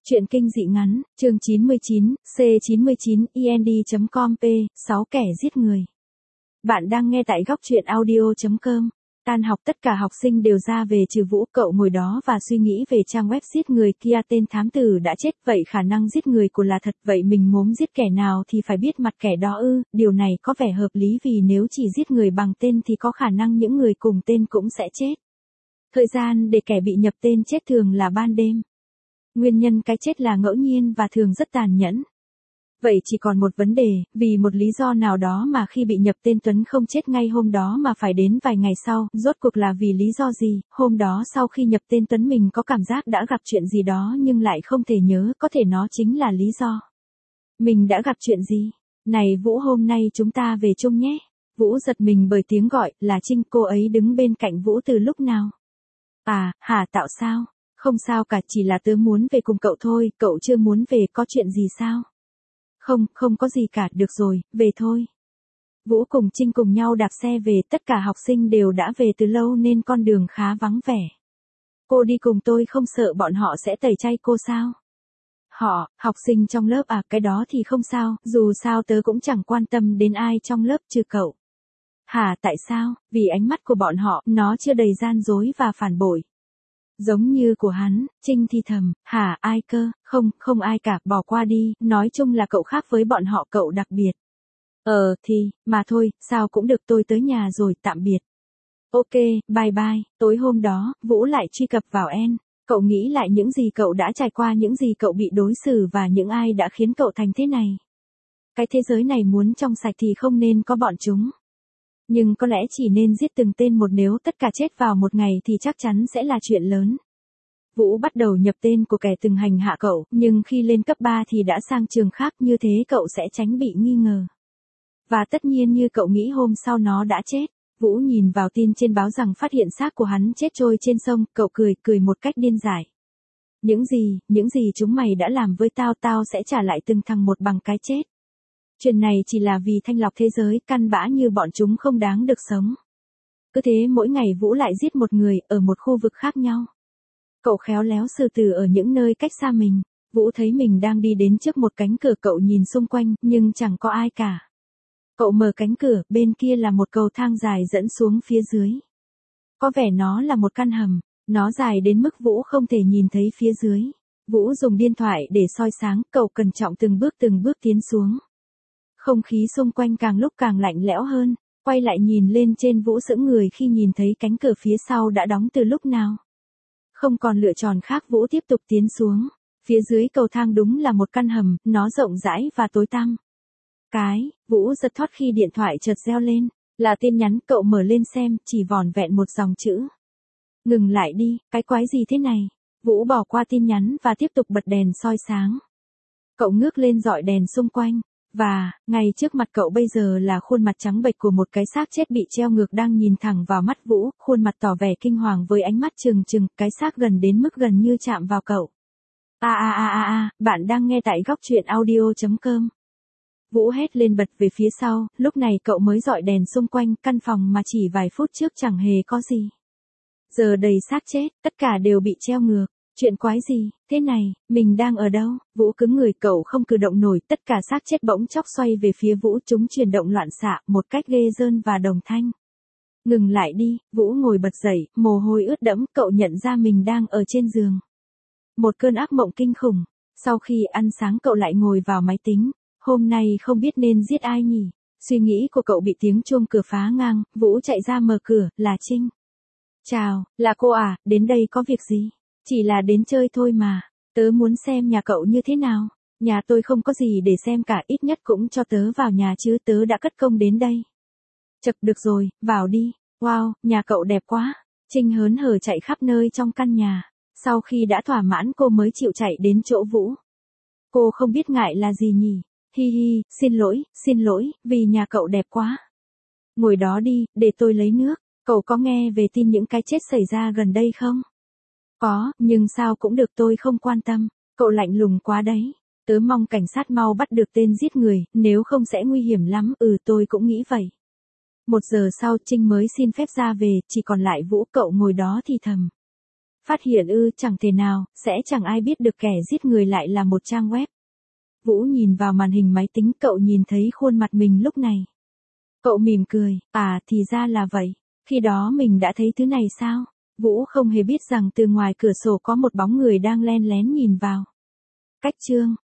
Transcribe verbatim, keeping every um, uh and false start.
Truyện kinh dị ngắn, chương chín mươi chín, C chín mươi chín, I N D chấm com P, sáu kẻ giết người. Bạn đang nghe tại góc truyện audio chấm com. Tan học tất cả học sinh đều ra về trừ Vũ, cậu ngồi đó và suy nghĩ về trang web giết người kia, tên thám tử đã chết, vậy khả năng giết người của là thật, vậy mình mốm giết kẻ nào thì phải biết mặt kẻ đó ư, điều này có vẻ hợp lý vì nếu chỉ giết người bằng tên thì có khả năng những người cùng tên cũng sẽ chết. Thời gian để kẻ bị nhập tên chết thường là ban đêm. Nguyên nhân cái chết là ngẫu nhiên và thường rất tàn nhẫn. Vậy chỉ còn một vấn đề, vì một lý do nào đó mà khi bị nhập tên Tuấn không chết ngay hôm đó mà phải đến vài ngày sau, rốt cuộc là vì lý do gì? Hôm đó sau khi nhập tên Tuấn mình có cảm giác đã gặp chuyện gì đó nhưng lại không thể nhớ, có thể nó chính là lý do. Mình đã gặp chuyện gì? Này Vũ, hôm nay chúng ta về chung nhé. Vũ giật mình bởi tiếng gọi, là Trinh, cô ấy đứng bên cạnh Vũ từ lúc nào? À, hả, Tạo sao? Không sao cả, chỉ là tớ muốn về cùng cậu thôi, cậu chưa muốn về, có chuyện gì sao? Không, không có gì cả, được rồi, về thôi. Vũ cùng Trinh cùng nhau đạp xe về, tất cả học sinh đều đã về từ lâu nên con đường khá vắng vẻ. Cô đi cùng tôi không sợ bọn họ sẽ tẩy chay cô sao? Họ, học sinh trong lớp à, cái đó thì không sao, dù sao tớ cũng chẳng quan tâm đến ai trong lớp trừ cậu. Hả, tại sao? Vì ánh mắt của bọn họ, nó chưa đầy gian dối và phản bội. Giống như của hắn, Trinh thì thầm, hả, ai cơ, không, không ai cả, bỏ qua đi, nói chung là cậu khác với bọn họ, cậu đặc biệt. Ờ, thì, mà thôi, sao cũng được, tôi tới nhà rồi, tạm biệt. Ok, bye bye, tối hôm đó, Vũ lại truy cập vào N. Cậu nghĩ lại những gì cậu đã trải qua, những gì cậu bị đối xử và những ai đã khiến cậu thành thế này. Cái thế giới này muốn trong sạch thì không nên có bọn chúng. Nhưng có lẽ chỉ nên giết từng tên một, nếu tất cả chết vào một ngày thì chắc chắn sẽ là chuyện lớn. Vũ bắt đầu nhập tên của kẻ từng hành hạ cậu, nhưng khi lên cấp ba thì đã sang trường khác, như thế cậu sẽ tránh bị nghi ngờ. Và tất nhiên như cậu nghĩ hôm sau nó đã chết. Vũ nhìn vào tin trên báo rằng phát hiện xác của hắn chết trôi trên sông, cậu cười, cười một cách điên dại. Những gì, những gì chúng mày đã làm với tao, tao sẽ trả lại từng thằng một bằng cái chết. Chuyện này chỉ là vì thanh lọc thế giới, căn bã như bọn chúng không đáng được sống. Cứ thế mỗi ngày Vũ lại giết một người, ở một khu vực khác nhau. Cậu khéo léo xử tử ở những nơi cách xa mình. Vũ thấy mình đang đi đến trước một cánh cửa, cậu nhìn xung quanh, nhưng chẳng có ai cả. Cậu mở cánh cửa, bên kia là một cầu thang dài dẫn xuống phía dưới. Có vẻ nó là một căn hầm, nó dài đến mức Vũ không thể nhìn thấy phía dưới. Vũ dùng điện thoại để soi sáng, cậu cẩn trọng từng bước từng bước tiến xuống. Không khí xung quanh càng lúc càng lạnh lẽo hơn, quay lại nhìn lên trên, Vũ sững người khi nhìn thấy cánh cửa phía sau đã đóng từ lúc nào. Không còn lựa chọn khác, Vũ tiếp tục tiến xuống. Phía dưới cầu thang đúng là một căn hầm, nó rộng rãi và tối tăm. Cái, Vũ giật thót khi điện thoại chợt reo lên, là tin nhắn, cậu mở lên xem, chỉ vỏn vẹn một dòng chữ. Ngừng lại đi, cái quái gì thế này? Vũ bỏ qua tin nhắn và tiếp tục bật đèn soi sáng. Cậu ngước lên dọi đèn xung quanh. Và, ngay trước mặt cậu bây giờ là khuôn mặt trắng bệch của một cái xác chết bị treo ngược đang nhìn thẳng vào mắt Vũ, khuôn mặt tỏ vẻ kinh hoàng với ánh mắt trừng trừng, cái xác gần đến mức gần như chạm vào cậu. A a a a a, bạn đang nghe tại góc truyện audio chấm com. Vũ hét lên bật về phía sau, lúc này cậu mới dọi đèn xung quanh, căn phòng mà chỉ vài phút trước chẳng hề có gì. Giờ đầy xác chết, tất cả đều bị treo ngược. Chuyện quái gì, thế này, mình đang ở đâu? Vũ cứng người, cậu không cử động nổi, tất cả xác chết bỗng chốc xoay về phía Vũ, chúng chuyển động loạn xạ, một cách ghê rợn và đồng thanh. Ngừng lại đi, Vũ ngồi bật dậy, mồ hôi ướt đẫm, cậu nhận ra mình đang ở trên giường. Một cơn ác mộng kinh khủng, sau khi ăn sáng cậu lại ngồi vào máy tính, hôm nay không biết nên giết ai nhỉ? Suy nghĩ của cậu bị tiếng chuông cửa phá ngang, Vũ chạy ra mở cửa, là Trinh. Chào, là cô à, đến đây có việc gì? Chỉ là đến chơi thôi mà, tớ muốn xem nhà cậu như thế nào. Nhà tôi không có gì để xem cả, ít nhất cũng cho tớ vào nhà chứ, tớ đã cất công đến đây. Chật, được rồi, vào đi. Wow, nhà cậu đẹp quá. Trinh hớn hở chạy khắp nơi trong căn nhà. Sau khi đã thỏa mãn cô mới chịu chạy đến chỗ Vũ. Cô không biết ngại là gì nhỉ? Hi hi, xin lỗi, xin lỗi, vì nhà cậu đẹp quá. Ngồi đó đi, để tôi lấy nước. Cậu có nghe về tin những cái chết xảy ra gần đây không? Có, nhưng sao cũng được, tôi không quan tâm. Cậu lạnh lùng quá đấy. Tớ mong cảnh sát mau bắt được tên giết người, nếu không sẽ nguy hiểm lắm. Ừ, tôi cũng nghĩ vậy. Một giờ sau Trinh mới xin phép ra về, chỉ còn lại Vũ, cậu ngồi đó thì thầm. Phát hiện ư, chẳng thể nào, sẽ chẳng ai biết được kẻ giết người lại là một trang web. Vũ nhìn vào màn hình máy tính, cậu nhìn thấy khuôn mặt mình lúc này. Cậu mỉm cười, à thì ra là vậy, khi đó mình đã thấy thứ này sao? Vũ không hề biết rằng từ ngoài cửa sổ có một bóng người đang len lén nhìn vào. Cách chương